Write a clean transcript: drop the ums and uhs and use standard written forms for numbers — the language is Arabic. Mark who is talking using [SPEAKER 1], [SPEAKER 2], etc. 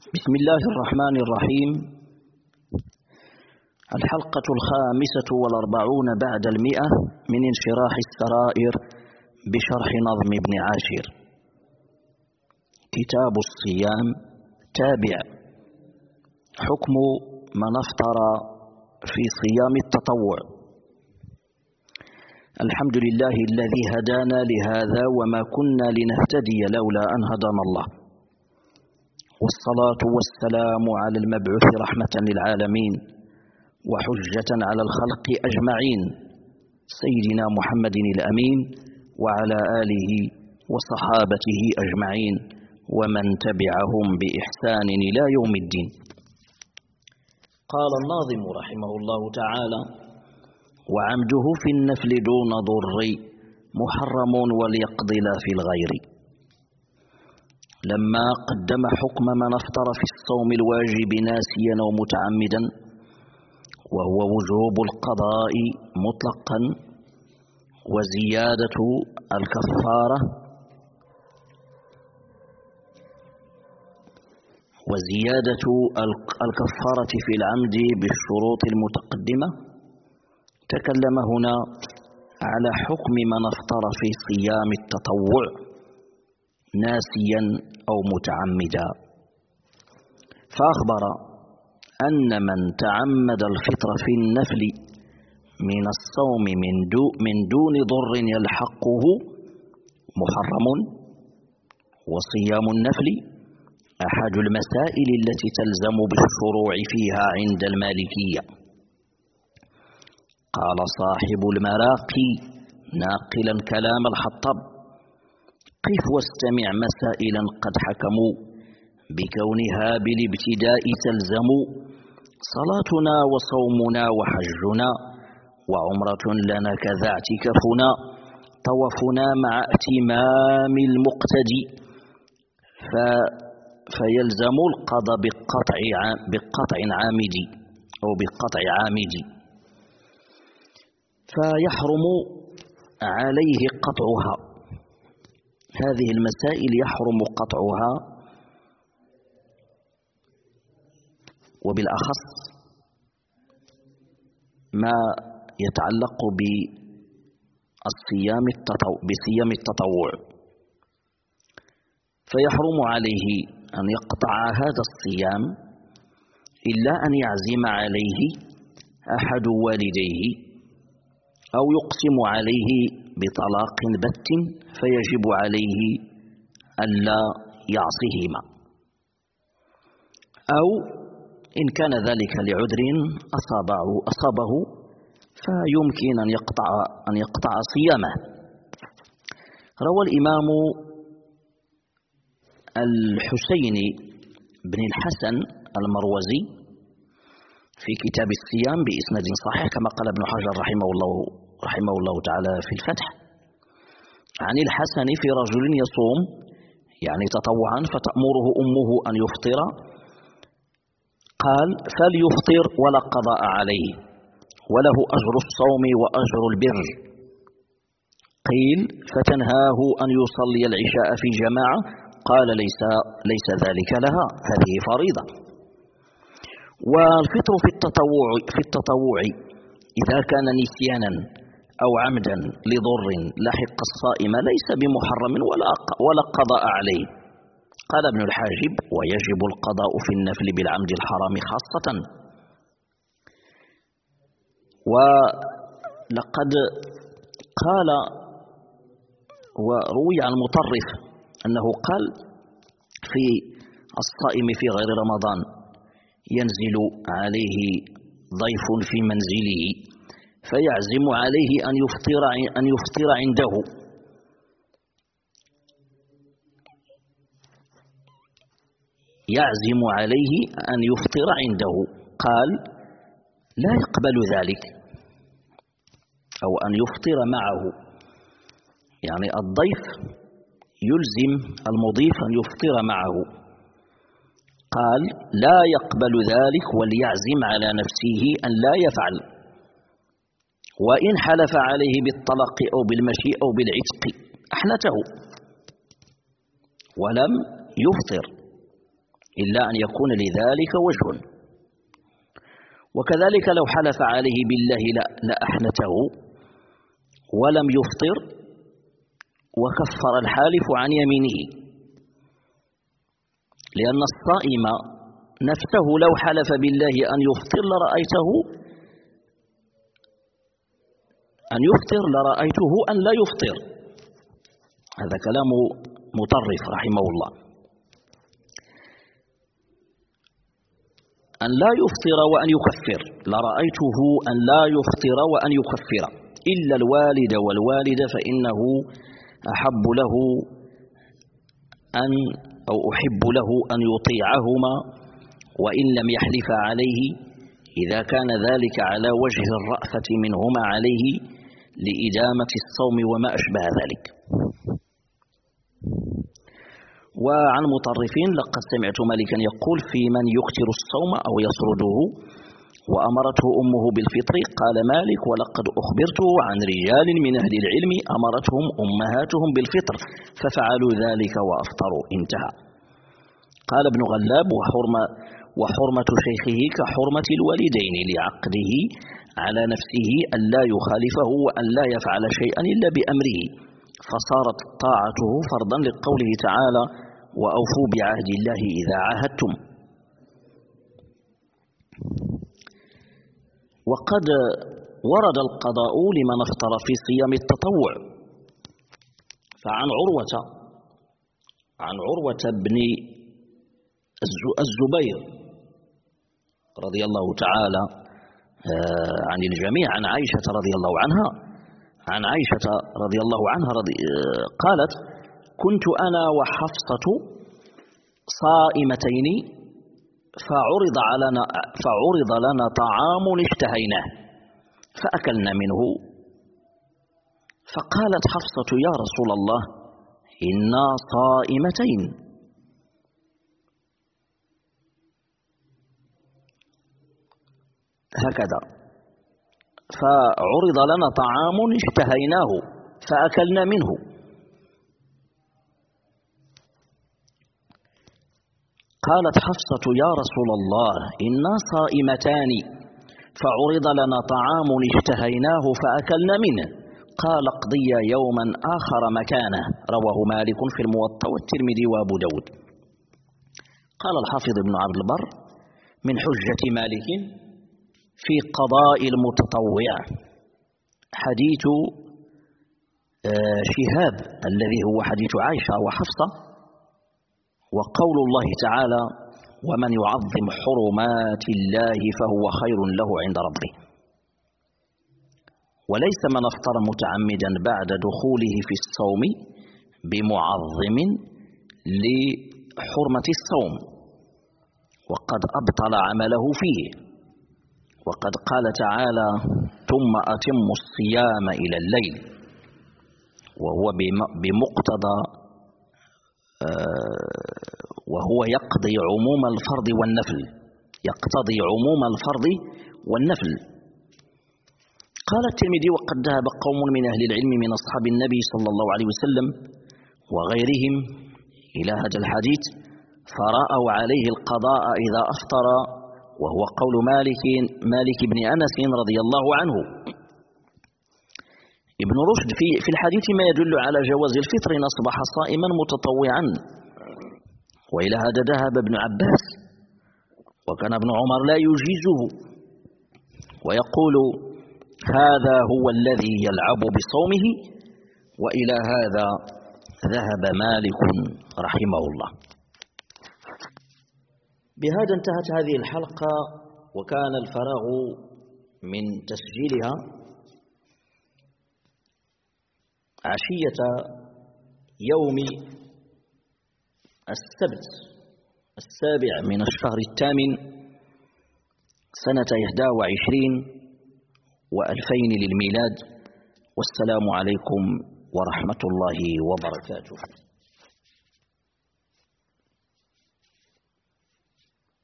[SPEAKER 1] بسم الله الرحمن الرحيم. الحلقة 45 بعد 100 من انشراح السرائر بشرح نظم ابن عاشر. كتاب الصيام تابع. حكم من افطر في صيام التطوع. الحمد لله الذي هدانا لهذا وما كنا لنهتدي لولا أن هدانا الله، والصلاة والسلام على المبعوث رحمة للعالمين وحجة على الخلق أجمعين، سيدنا محمد الأمين وعلى آله وصحابته أجمعين ومن تبعهم بإحسان إلى يوم الدين. قال الناظم رحمه الله تعالى: وعمده في النفل دون ضر محرم وليقضي لا في الغير. لما قدم حكم من افطر في الصوم الواجب ناسيا أو متعمدا، وهو وجوب القضاء مطلقا وزيادة الكفارة في العمد بالشروط المتقدمة، تكلم هنا على حكم من افطر في صيام التطوع ناسيا أو متعمدا، فأخبر أن من تعمد الفطر في النفل من الصوم من دون ضر يلحقه محرم. وصيام النفل أحد المسائل التي تلزم بالشروع فيها عند المالكية. قال صاحب المراقي ناقلا كلام الحطب: قف واستمع مسائلا قد حكموا بكونها بالابتداء تلزم، صلاتنا وصومنا وحجنا وعمرة لنا كذا اعتكافنا، طوفنا مع اتمام المقتدي، فيلزم القضاء بقطع عامدي أو بقطع عامدي، فيحرم عليه قطعها. هذه المسائل يحرم قطعها، وبالأخص ما يتعلق بصيام التطوع، فيحرم عليه أن يقطع هذا الصيام إلا أن يعزم عليه أحد والديه أو يقسم عليه بطلاق بت، فيجب عليه ألا يعصيهما، أو إن كان ذلك لعذر أصابه فيمكن أن يقطع صيامه. روى الإمام الحسين بن الحسن المروزي في كتاب الصيام بإسناد صحيح كما قال ابن حجر رحمه الله تعالى في الفتح، عن الحسن في رجل يصوم يعني تطوعا فتأمره أمه أن يفطر، قال: فليفطر ولا قضاء عليه وله أجر الصوم وأجر البر. قيل: فتنهاه أن يصلي العشاء في جماعة؟ قال: ليس ذلك لها، هذه فريضة. والفطر في التطوع إذا كان نسيانا أو عمدا لضر لحق الصائم ليس بمحرم ولا قضاء عليه. قال ابن الحاجب: ويجب القضاء في النفل بالعمد الحرام خاصة. ولقد قال وروي عن مطرف أنه قال في الصائم في غير رمضان: ينزل عليه ضيف في منزله فيعزم عليه أن يفطر عنده، يعزم عليه أن يفطر عنده. قال: لا يقبل ذلك، أو أن يفطر معه، يعني الضيف يلزم المضيف أن يفطر معه. قال: لا يقبل ذلك وليعزم على نفسه أن لا يفعل، وإن حلف عليه بالطلاق أو بالمشي أو بالعتق أحنته ولم يفطر. إلا أن يكون لذلك وجه. وكذلك لو حلف عليه بالله لأحنته ولم يفطر وكفر الحالف عن يمينه، لأن الصائم نفسه لو حلف بالله أن يفطر لرأيته أن لا يفطر. هذا كلام مطرف رحمه الله. أن لا يفطر وأن يكفر، لرأيته أن لا يفطر وأن يكفر إلا الوالد والوالدة، فإنه أحب له أو أحب له أن يطيعهما وإن لم يحلف عليه، إذا كان ذلك على وجه الرأفة منهما عليه لإدامة الصوم وما أشبه ذلك. وعن مطرفين لقد سمعت مالكا يقول في من يكثر الصوم أو يسرده وأمرته أمه بالفطر، قال مالك ولقد أخبرته عن رجال من أهل العلم أمرتهم أمهاتهم بالفطر ففعلوا ذلك وأفطروا. انتهى. قال ابن غلاب وحرمة شيخه كحرمة الوالدين لعقده على نفسه أن لا يخالفه وأن لا يفعل شيئا إلا بأمره، فصارت طاعته فرضا لقوله تعالى وأوفوا بعهد الله إذا عاهدتم. وقد ورد القضاء لمن افطر في صيام التطوع، فعن عروة بن الزبير رضي الله تعالى عن الجميع عن عائشة رضي الله عنها قالت كنت أنا وحفصة صائمتين فعرض لنا طعام اشتهيناه فأكلنا منه، فقالت حفصة يا رسول الله إنا صائمتين، هكذا، فعرض لنا طعام اشتهيناه فأكلنا منه. قالت حفصة يا رسول الله إنا صائمتان فعرض لنا طعام اشتهيناه فأكلنا منه، قال اقضي يوما آخر مكانه. رواه مالك في الموطأ والترمذي وأبو داود. قال الحافظ ابن عبد البر من حجة مالك في قضاء المتطوع حديث شهاب الذي هو حديث عائشة وحفصة، وقول الله تعالى ومن يعظم حرمات الله فهو خير له عند ربه. وليس من افطر متعمدا بعد دخوله في الصوم بمعظم لحرمة الصوم، وقد أبطل عمله فيه، وقد قال تعالى ثم أتموا الصيام إلى الليل، وهو بمقتضى وهو يقتضي عموم الفرض والنفل. قال الترمذي وقد ذهب قوم من أهل العلم من أصحاب النبي صلى الله عليه وسلم وغيرهم إلى هذا الحديث فرأوا عليه القضاء إذا أفطر، وهو قول مالك بن أنس رضي الله عنه. ابن رشد في الحديث ما يدل على جواز الفطر إن أصبح صائما متطوعا، وإلى هذا ذهب ابن عباس، وكان ابن عمر لا يجيزه ويقول هذا هو الذي يلعب بصومه، وإلى هذا ذهب مالك رحمه الله. بهذا انتهت هذه الحلقة، وكان الفراغ من تسجيلها عشية يوم السبت 7 من الشهر 8 سنة 21 و2000 للميلاد. والسلام عليكم ورحمة الله وبركاته.